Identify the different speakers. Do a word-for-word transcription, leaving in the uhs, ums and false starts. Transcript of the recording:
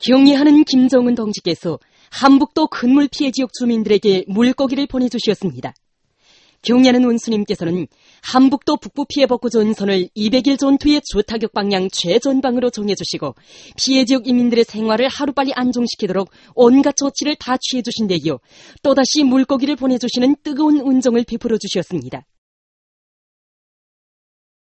Speaker 1: 경의하는 김정은 동지께서 한북도 큰물 피해 지역 주민들에게 물고기를 보내주셨습니다. 경의하는 원수님께서는 한북도 북부 피해 복구 전선을 이백 일 전투의 주타격 방향 최전방으로 정해주시고 피해 지역 인민들의 생활을 하루빨리 안정시키도록 온갖 조치를 다 취해주신 데이어 또다시 물고기를 보내주시는 뜨거운 은정을 베풀어 주셨습니다.